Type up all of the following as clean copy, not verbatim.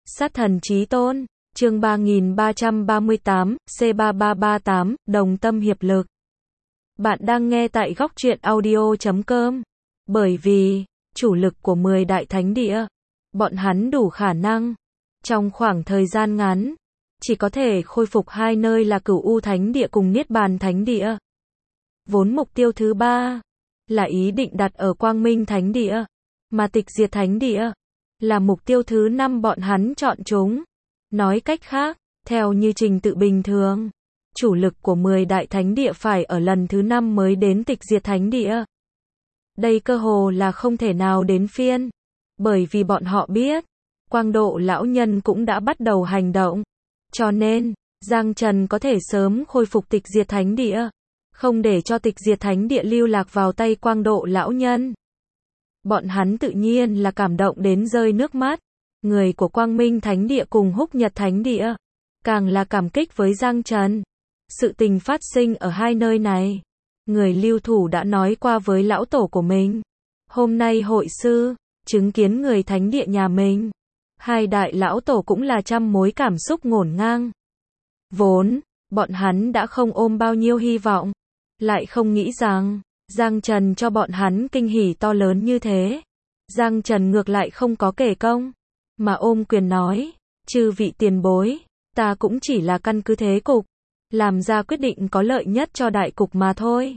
Sát thần chí tôn, chương 3338, C3338, đồng tâm hiệp lực. Bạn đang nghe tại góc truyện audio.com. Bởi vì, chủ lực của 10 đại thánh địa, bọn hắn đủ khả năng, trong khoảng thời gian ngắn, chỉ có thể khôi phục hai nơi là Cửu U Thánh Địa cùng Niết Bàn Thánh Địa. Vốn mục tiêu thứ ba, là ý định đặt ở Quang Minh Thánh Địa, mà Tịch Diệt Thánh Địa, là mục tiêu thứ 5 bọn hắn chọn chúng. Nói cách khác, theo như trình tự bình thường, chủ lực của 10 đại thánh địa phải ở lần thứ 5 mới đến Tịch Diệt Thánh Địa. Đây cơ hồ là không thể nào đến phiên, bởi vì bọn họ biết, Quang Độ lão nhân cũng đã bắt đầu hành động, cho nên, Giang Trần có thể sớm khôi phục Tịch Diệt Thánh Địa, không để cho Tịch Diệt Thánh Địa lưu lạc vào tay Quang Độ lão nhân. Bọn hắn tự nhiên là cảm động đến rơi nước mắt. Người của Quang Minh Thánh Địa cùng Húc Nhật Thánh Địa, càng là cảm kích với Giang Trần. Sự tình phát sinh ở hai nơi này, người lưu thủ đã nói qua với lão tổ của mình. Hôm nay hội sư, chứng kiến người thánh địa nhà mình. Hai đại lão tổ cũng là trăm mối cảm xúc ngổn ngang. Vốn, bọn hắn đã không ôm bao nhiêu hy vọng, lại không nghĩ rằng, Giang Trần cho bọn hắn kinh hỉ to lớn như thế. Giang Trần ngược lại không có kể công, mà ôm quyền nói, chư vị tiền bối, ta cũng chỉ là căn cứ thế cục, làm ra quyết định có lợi nhất cho đại cục mà thôi.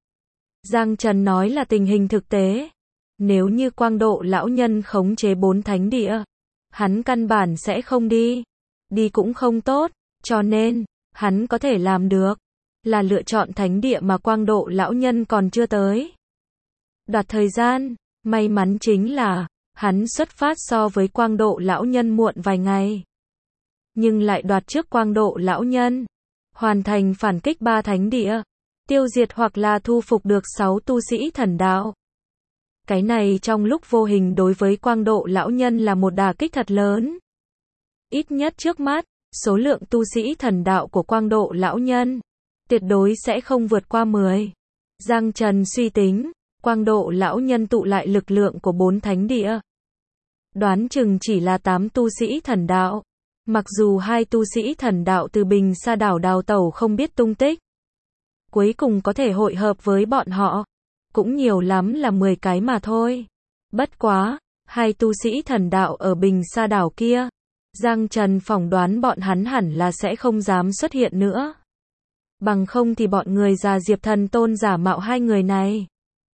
Giang Trần nói là tình hình thực tế, nếu như Quang Độ lão nhân khống chế 4 thánh địa, hắn căn bản sẽ không đi, đi cũng không tốt, cho nên, hắn có thể làm được, là lựa chọn thánh địa mà Quang Độ lão nhân còn chưa tới. Đoạt thời gian, may mắn chính là, hắn xuất phát so với Quang Độ lão nhân muộn vài ngày. Nhưng lại đoạt trước Quang Độ lão nhân, hoàn thành phản kích 3 thánh địa, tiêu diệt hoặc là thu phục được 6 tu sĩ thần đạo. Cái này trong lúc vô hình đối với Quang Độ lão nhân là một đả kích thật lớn. Ít nhất trước mắt, số lượng tu sĩ thần đạo của Quang Độ lão nhân, tuyệt đối sẽ không vượt qua 10. Giang Trần suy tính, Quang Độ lão nhân tụ lại lực lượng của 4 thánh địa, đoán chừng chỉ là 8 tu sĩ thần đạo. Mặc dù 2 tu sĩ thần đạo từ Bình Sa đảo đào tẩu không biết tung tích, cuối cùng có thể hội hợp với bọn họ, cũng nhiều lắm là 10 cái mà thôi. Bất quá, 2 tu sĩ thần đạo ở Bình Sa đảo kia, Giang Trần phỏng đoán bọn hắn hẳn là sẽ không dám xuất hiện nữa. Bằng không thì bọn người già Diệp Thần Tôn giả mạo 2 người này,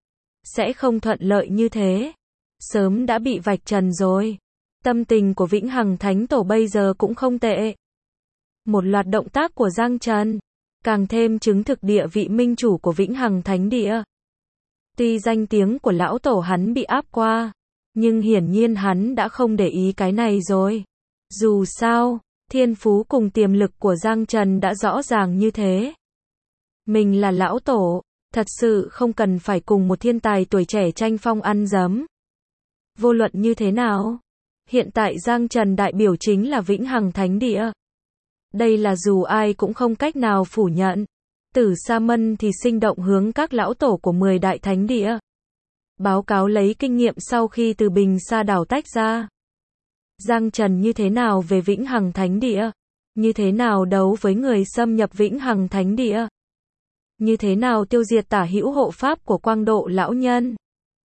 sẽ không thuận lợi như thế, sớm đã bị vạch trần rồi. Tâm tình của Vĩnh Hằng Thánh Tổ bây giờ cũng không tệ. Một loạt động tác của Giang Trần, càng thêm chứng thực địa vị minh chủ của Vĩnh Hằng Thánh Địa. Tuy danh tiếng của lão tổ hắn bị áp qua, nhưng hiển nhiên hắn đã không để ý cái này rồi. Dù sao, thiên phú cùng tiềm lực của Giang Trần đã rõ ràng như thế. Mình là lão tổ, thật sự không cần phải cùng một thiên tài tuổi trẻ tranh phong ăn giấm. Vô luận như thế nào, hiện tại Giang Trần đại biểu chính là Vĩnh Hằng Thánh Địa. Đây là dù ai cũng không cách nào phủ nhận. Tử Sa Mân thì sinh động hướng các lão tổ của 10 đại thánh địa, báo cáo lấy kinh nghiệm sau khi từ Bình Sa đảo tách ra. Giang Trần như thế nào về Vĩnh Hằng Thánh Địa? Như thế nào đấu với người xâm nhập Vĩnh Hằng Thánh Địa? Như thế nào tiêu diệt tả hữu hộ pháp của Quang Độ lão nhân?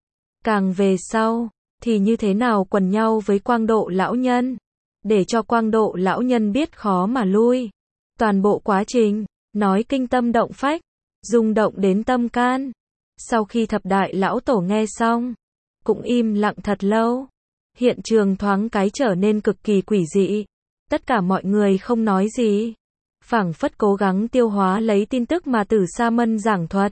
Càng về sau, thì như thế nào quần nhau với Quang Độ lão nhân, để cho Quang Độ lão nhân biết khó mà lui. Toàn bộ quá trình, nói kinh tâm động phách, rung động đến tâm can. Sau khi thập đại lão tổ nghe xong, cũng im lặng thật lâu. Hiện trường thoáng cái trở nên cực kỳ quỷ dị. Tất cả mọi người không nói gì, phảng phất cố gắng tiêu hóa lấy tin tức mà Tử Sa Mân giảng thuật.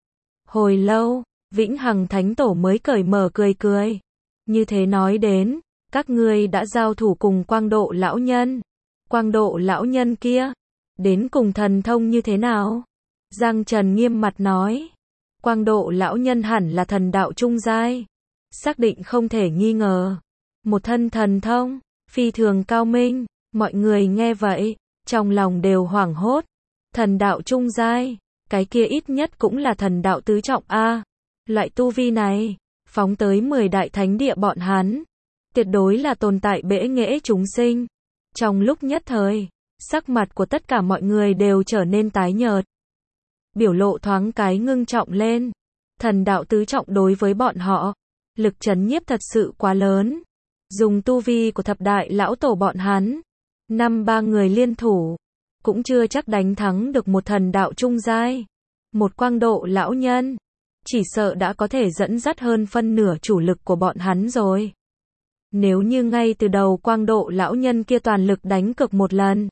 Hồi lâu, Vĩnh Hằng Thánh Tổ mới cởi mở cười cười. Như thế nói đến, các ngươi đã giao thủ cùng Quang Độ lão nhân. Quang Độ lão nhân kia, đến cùng thần thông như thế nào? Giang Trần nghiêm mặt nói, Quang Độ lão nhân hẳn là thần đạo trung giai, xác định không thể nghi ngờ. Một thân thần thông, phi thường cao minh. Mọi người nghe vậy, trong lòng đều hoảng hốt. Thần đạo trung giai, cái kia ít nhất cũng là thần đạo tứ trọng A. Loại tu vi này, phóng tới 10 đại thánh địa bọn hắn, tuyệt đối là tồn tại bẽ nghễ chúng sinh. Trong lúc nhất thời, sắc mặt của tất cả mọi người đều trở nên tái nhợt. Biểu lộ thoáng cái ngưng trọng lên. Thần đạo tứ trọng đối với bọn họ, lực chấn nhiếp thật sự quá lớn. Dùng tu vi của thập đại lão tổ bọn hắn, 5-3 người liên thủ, cũng chưa chắc đánh thắng được một thần đạo trung giai. Một quang độ lão nhân, chỉ sợ đã có thể dẫn dắt hơn phân nửa chủ lực của bọn hắn rồi. Nếu như ngay từ đầu quang độ lão nhân kia toàn lực đánh cược một lần,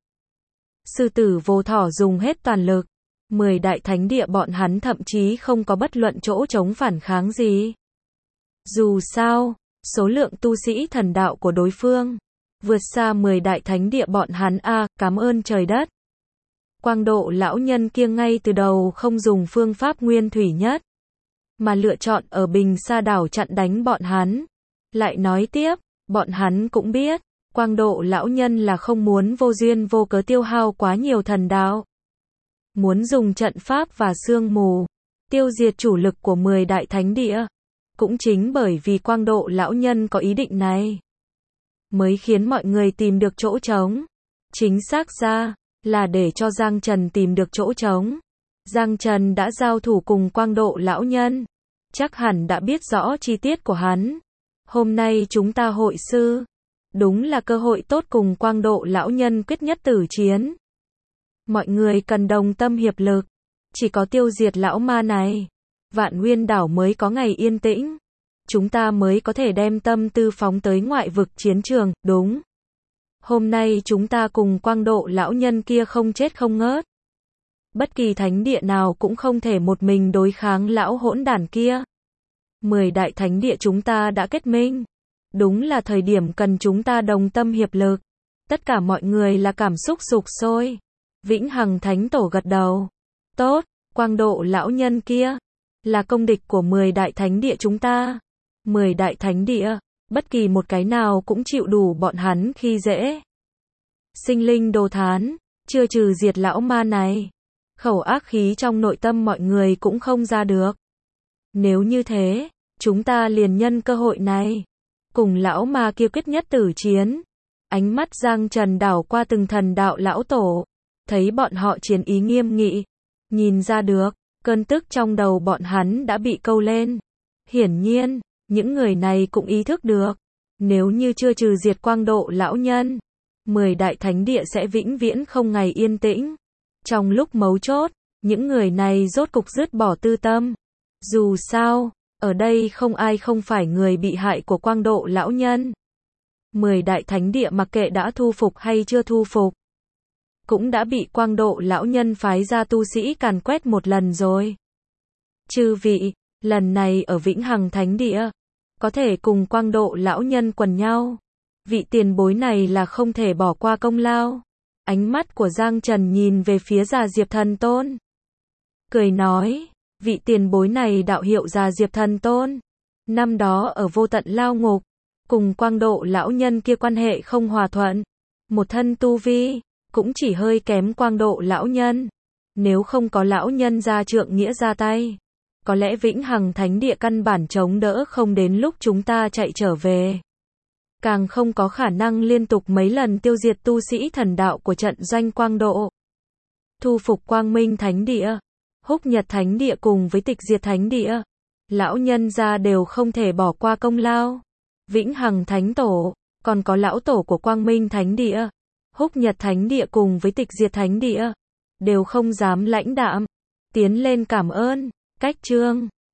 sư tử vô thỏ dùng hết toàn lực, 10 đại thánh địa bọn hắn thậm chí không có bất luận chỗ chống phản kháng gì. Dù sao, số lượng tu sĩ thần đạo của đối phương vượt xa 10 đại thánh địa bọn hắn cảm ơn trời đất. Quang độ lão nhân kia ngay từ đầu không dùng phương pháp nguyên thủy nhất, mà lựa chọn ở Bình Sa đảo chặn đánh bọn hắn. Lại nói tiếp, bọn hắn cũng biết, quang độ lão nhân là không muốn vô duyên vô cớ tiêu hao quá nhiều thần đạo. Muốn dùng trận pháp và sương mù, tiêu diệt chủ lực của 10 đại thánh địa. Cũng chính bởi vì quang độ lão nhân có ý định này, mới khiến mọi người tìm được chỗ trống. Chính xác ra, là để cho Giang Trần tìm được chỗ trống. Giang Trần đã giao thủ cùng quang độ lão nhân, chắc hẳn đã biết rõ chi tiết của hắn. Hôm nay chúng ta hội sư, đúng là cơ hội tốt cùng quang độ lão nhân quyết nhất tử chiến. Mọi người cần đồng tâm hiệp lực, chỉ có tiêu diệt lão ma này, Vạn Nguyên đảo mới có ngày yên tĩnh. Chúng ta mới có thể đem tâm tư phóng tới ngoại vực chiến trường, đúng. Hôm nay chúng ta cùng quang độ lão nhân kia không chết không ngớt. Bất kỳ thánh địa nào cũng không thể một mình đối kháng lão hỗn đản kia. 10 đại thánh địa chúng ta đã kết minh. Đúng là thời điểm cần chúng ta đồng tâm hiệp lực. Tất cả mọi người là cảm xúc sục sôi. Vĩnh Hằng Thánh Tổ gật đầu. Tốt, quang độ lão nhân kia là công địch của 10 đại thánh địa chúng ta. 10 đại thánh địa, bất kỳ một cái nào cũng chịu đủ bọn hắn khi dễ. Sinh linh đồ thán, chưa trừ diệt lão ma này, khẩu ác khí trong nội tâm mọi người cũng không ra được. Nếu như thế, chúng ta liền nhân cơ hội này, cùng lão ma kia quyết nhất tử chiến. Ánh mắt Giang Trần đảo qua từng thần đạo lão tổ, thấy bọn họ chiến ý nghiêm nghị, nhìn ra được, cơn tức trong đầu bọn hắn đã bị câu lên. Hiển nhiên, những người này cũng ý thức được, nếu như chưa trừ diệt quang độ lão nhân, 10 đại thánh địa sẽ vĩnh viễn không ngày yên tĩnh. Trong lúc mấu chốt, những người này rốt cục dứt bỏ tư tâm. Dù sao, ở đây không ai không phải người bị hại của quang độ lão nhân. 10 đại thánh địa mặc kệ đã thu phục hay chưa thu phục, cũng đã bị quang độ lão nhân phái ra tu sĩ càn quét một lần rồi. Chư vị, lần này ở Vĩnh Hằng Thánh Địa, có thể cùng quang độ lão nhân quần nhau. Vị tiền bối này là không thể bỏ qua công lao. Ánh mắt của Giang Trần nhìn về phía Già Diệp Thần Tôn, cười nói, vị tiền bối này đạo hiệu Già Diệp Thần Tôn. Năm đó ở vô tận lao ngục, cùng quang độ lão nhân kia quan hệ không hòa thuận. Một thân tu vi, cũng chỉ hơi kém quang độ lão nhân. Nếu không có lão nhân ra trượng nghĩa ra tay, có lẽ Vĩnh Hằng Thánh Địa căn bản chống đỡ không đến lúc chúng ta chạy trở về. Càng không có khả năng liên tục mấy lần tiêu diệt tu sĩ thần đạo của trận doanh quang độ. Thu phục Quang Minh Thánh Địa, Húc Nhật Thánh Địa cùng với Tịch Diệt Thánh Địa. Lão nhân gia đều không thể bỏ qua công lao. Vĩnh Hằng Thánh Tổ, còn có lão tổ của Quang Minh Thánh Địa, Húc Nhật Thánh Địa cùng với Tịch Diệt Thánh Địa, đều không dám lãnh đạm tiến lên cảm ơn. Cách chương